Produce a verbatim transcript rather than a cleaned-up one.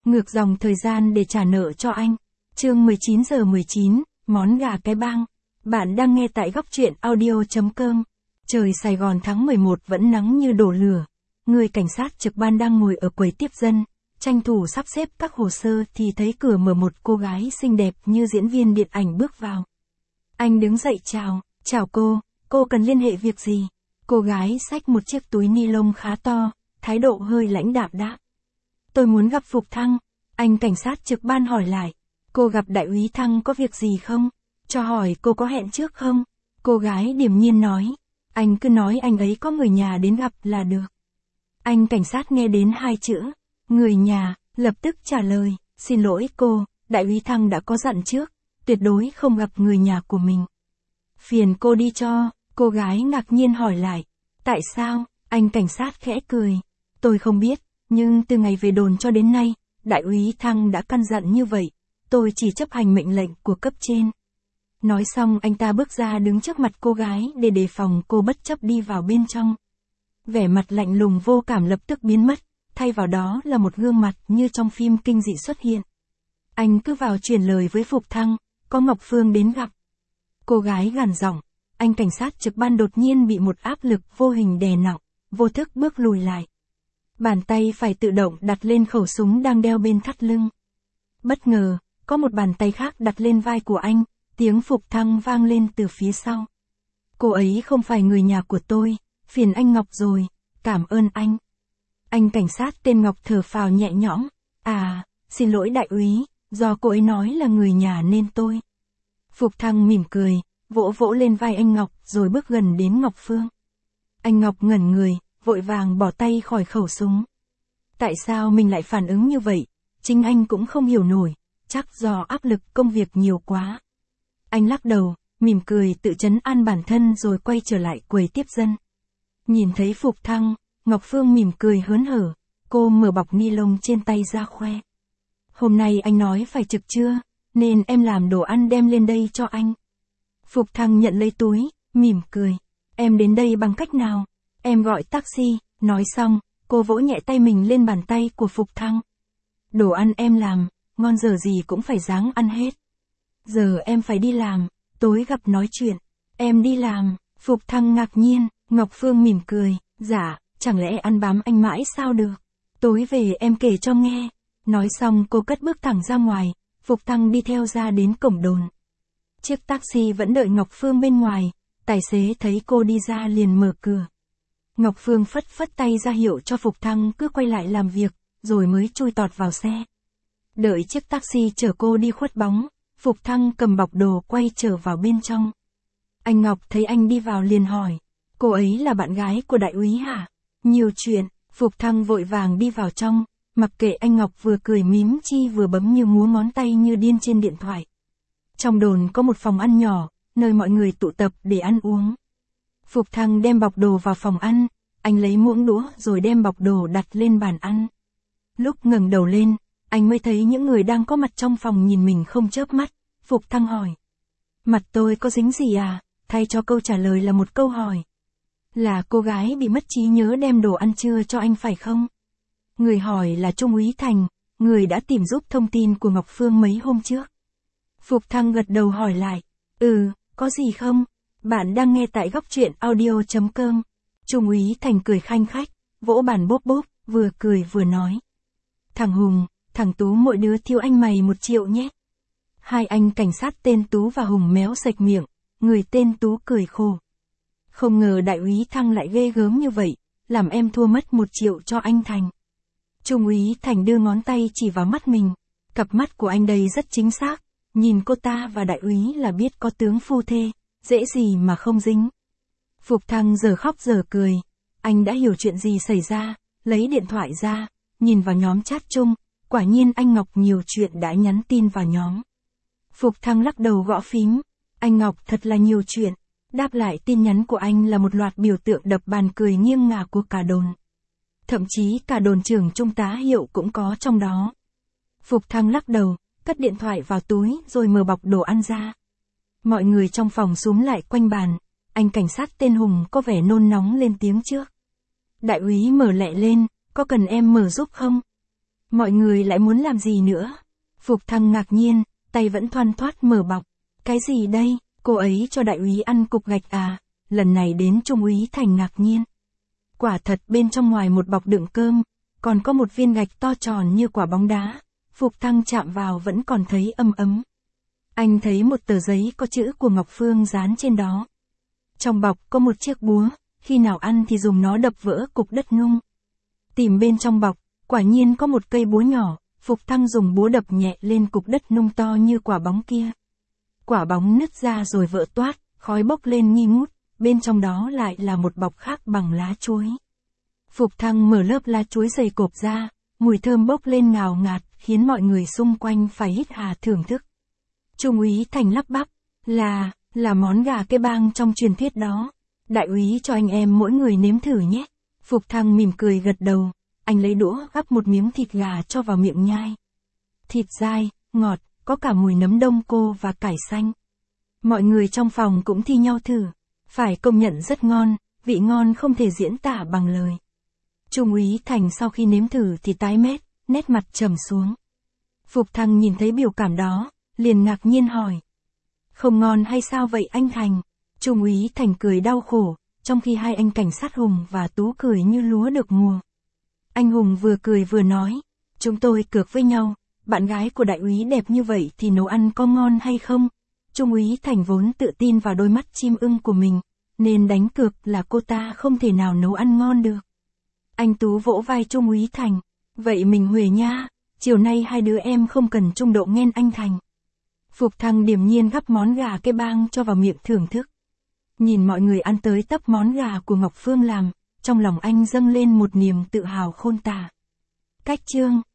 ngược dòng thời gian để trả nợ cho anh. Chương mười chín giờ mười chín, món gà cái bang. Bạn đang nghe tại góc truyện audio chấm com. Trời Sài Gòn tháng mười một vẫn nắng như đổ lửa. Người cảnh sát trực ban đang ngồi ở quầy tiếp dân, tranh thủ sắp xếp các hồ sơ thì thấy cửa mở, một cô gái xinh đẹp như diễn viên điện ảnh bước vào. Anh đứng dậy chào, chào cô, cô cần liên hệ việc gì? Cô gái xách một chiếc túi ni lông khá to, thái độ hơi lãnh đạm đáp. Tôi muốn gặp Phục Thăng. Anh cảnh sát trực ban hỏi lại. Cô gặp đại úy Thăng có việc gì không? Cho hỏi cô có hẹn trước không? Cô gái điềm nhiên nói. Anh cứ nói anh ấy có người nhà đến gặp là được. Anh cảnh sát nghe đến hai chữ, người nhà, lập tức trả lời. Xin lỗi cô, đại úy Thăng đã có dặn trước, tuyệt đối không gặp người nhà của mình. Phiền cô đi cho. Cô gái ngạc nhiên hỏi lại. Tại sao? Anh cảnh sát khẽ cười. Tôi không biết, nhưng từ ngày về đồn cho đến nay, đại úy Thăng đã căn dặn như vậy. Tôi chỉ chấp hành mệnh lệnh của cấp trên. Nói xong anh ta bước ra đứng trước mặt cô gái để đề phòng cô bất chấp đi vào bên trong. Vẻ mặt lạnh lùng vô cảm lập tức biến mất, thay vào đó là một gương mặt như trong phim kinh dị xuất hiện. Anh cứ vào truyền lời với Phục Thăng, có Ngọc Phương đến gặp. Cô gái gằn giọng. Anh cảnh sát trực ban đột nhiên bị một áp lực vô hình đè nặng, vô thức bước lùi lại. Bàn tay phải tự động đặt lên khẩu súng đang đeo bên thắt lưng. Bất ngờ, có một bàn tay khác đặt lên vai của anh, tiếng Phục Thăng vang lên từ phía sau. Cô ấy không phải người nhà của tôi, phiền anh Ngọc rồi, cảm ơn anh. Anh cảnh sát tên Ngọc thở phào nhẹ nhõm. À, xin lỗi đại úy, do cô ấy nói là người nhà nên tôi. Phục Thăng mỉm cười, vỗ vỗ lên vai anh Ngọc rồi bước gần đến Ngọc Phương. Anh Ngọc ngẩn người, vội vàng bỏ tay khỏi khẩu súng. Tại sao mình lại phản ứng như vậy? Chính anh cũng không hiểu nổi, chắc do áp lực công việc nhiều quá. Anh lắc đầu, mỉm cười tự trấn an bản thân rồi quay trở lại quầy tiếp dân. Nhìn thấy Phục Thăng, Ngọc Phương mỉm cười hớn hở, cô mở bọc ni lông trên tay ra khoe. Hôm nay anh nói phải trực trưa, nên em làm đồ ăn đem lên đây cho anh. Phục Thăng nhận lấy túi, mỉm cười. Em đến đây bằng cách nào? Em gọi taxi. Nói xong, cô vỗ nhẹ tay mình lên bàn tay của Phục Thăng. Đồ ăn em làm, ngon dở gì cũng phải ráng ăn hết. Giờ em phải đi làm, tối gặp nói chuyện. Em đi làm. Phục Thăng ngạc nhiên, Ngọc Phương mỉm cười. Dạ, chẳng lẽ ăn bám anh mãi sao được? Tối về em kể cho nghe. Nói xong cô cất bước thẳng ra ngoài, Phục Thăng đi theo ra đến cổng đồn. Chiếc taxi vẫn đợi Ngọc Phương bên ngoài, tài xế thấy cô đi ra liền mở cửa. Ngọc Phương phất phất tay ra hiệu cho Phục Thăng cứ quay lại làm việc, rồi mới chui tọt vào xe. Đợi chiếc taxi chở cô đi khuất bóng, Phục Thăng cầm bọc đồ quay trở vào bên trong. Anh Ngọc thấy anh đi vào liền hỏi, cô ấy là bạn gái của đại úy hả? Nhiều chuyện. Phục Thăng vội vàng đi vào trong, mặc kệ anh Ngọc vừa cười mím chi vừa bấm như múa ngón tay như điên trên điện thoại. Trong đồn có một phòng ăn nhỏ, nơi mọi người tụ tập để ăn uống. Phục Thăng đem bọc đồ vào phòng ăn, anh lấy muỗng đũa rồi đem bọc đồ đặt lên bàn ăn. Lúc ngẩng đầu lên, anh mới thấy những người đang có mặt trong phòng nhìn mình không chớp mắt. Phục Thăng hỏi. Mặt tôi có dính gì à? Thay cho câu trả lời là một câu hỏi. Là cô gái bị mất trí nhớ đem đồ ăn trưa cho anh phải không? Người hỏi là Trung úy Thành, người đã tìm giúp thông tin của Ngọc Phương mấy hôm trước. Phục Thăng gật đầu hỏi lại. Ừ, có gì không? Bạn đang nghe tại góc truyện audio chấm com. Trung úy Thành cười khanh khách, vỗ bàn bốp bốp, vừa cười vừa nói. Thằng Hùng, thằng Tú mỗi đứa thiếu anh mày một triệu nhé. Hai anh cảnh sát tên Tú và Hùng méo sạch miệng, người tên Tú cười khổ. Không ngờ đại úy Thăng lại ghê gớm như vậy, làm em thua mất một triệu cho anh Thành. Trung úy Thành đưa ngón tay chỉ vào mắt mình, cặp mắt của anh đây rất chính xác, nhìn cô ta và đại úy là biết có tướng phu thê, dễ gì mà không dính. Phục Thăng giờ khóc giờ cười, anh đã hiểu chuyện gì xảy ra, lấy điện thoại ra, nhìn vào nhóm chat chung, quả nhiên anh Ngọc nhiều chuyện đã nhắn tin vào nhóm. Phục Thăng lắc đầu gõ phím, anh Ngọc thật là nhiều chuyện. Đáp lại tin nhắn của anh là một loạt biểu tượng đập bàn cười nghiêng ngả của cả đồn. Thậm chí cả đồn trưởng trung tá Hiệu cũng có trong đó. Phục Thăng lắc đầu, cất điện thoại vào túi rồi mở bọc đồ ăn ra. Mọi người trong phòng xúm lại quanh bàn, anh cảnh sát tên Hùng có vẻ nôn nóng lên tiếng trước. Đại úy mở lẹ lên, có cần em mở giúp không? Mọi người lại muốn làm gì nữa? Phục Thăng ngạc nhiên, tay vẫn thoăn thoắt mở bọc. Cái gì đây, cô ấy cho đại úy ăn cục gạch à? Lần này đến Trung úy Thành ngạc nhiên. Quả thật bên trong ngoài một bọc đựng cơm, còn có một viên gạch to tròn như quả bóng đá. Phục Thăng chạm vào vẫn còn thấy ấm ấm. Anh thấy một tờ giấy có chữ của Ngọc Phương dán trên đó. Trong bọc có một chiếc búa, khi nào ăn thì dùng nó đập vỡ cục đất nung. Tìm bên trong bọc, quả nhiên có một cây búa nhỏ, Phục Thăng dùng búa đập nhẹ lên cục đất nung to như quả bóng kia. Quả bóng nứt ra rồi vỡ toát, khói bốc lên nghi ngút, bên trong đó lại là một bọc khác bằng lá chuối. Phục Thăng mở lớp lá chuối dày cộp ra, mùi thơm bốc lên ngào ngạt, khiến mọi người xung quanh phải hít hà thưởng thức. Trung úy Thành lắp bắp, là, là món gà cái bang trong truyền thuyết đó. Đại úy cho anh em mỗi người nếm thử nhé. Phục Thăng mỉm cười gật đầu, anh lấy đũa gắp một miếng thịt gà cho vào miệng nhai. Thịt dai, ngọt, có cả mùi nấm đông cô và cải xanh. Mọi người trong phòng cũng thi nhau thử, phải công nhận rất ngon, vị ngon không thể diễn tả bằng lời. Trung úy Thành sau khi nếm thử thì tái mét, nét mặt trầm xuống. Phục Thăng nhìn thấy biểu cảm đó, liền ngạc nhiên hỏi. Không ngon hay sao vậy anh Thành? Trung úy Thành cười đau khổ, trong khi hai anh cảnh sát Hùng và Tú cười như lúa được mùa. Anh Hùng vừa cười vừa nói, chúng tôi cược với nhau, bạn gái của đại úy đẹp như vậy thì nấu ăn có ngon hay không? Trung úy Thành vốn tự tin vào đôi mắt chim ưng của mình, nên đánh cược là cô ta không thể nào nấu ăn ngon được. Anh Tú vỗ vai Trung úy Thành, vậy mình huề nha, chiều nay hai đứa em không cần trung độ nghe anh Thành. Phục Thăng điềm nhiên gắp món gà cái bang cho vào miệng thưởng thức. Nhìn mọi người ăn tới tấp món gà của Ngọc Phương làm, trong lòng anh dâng lên một niềm tự hào khôn tả. Cách chương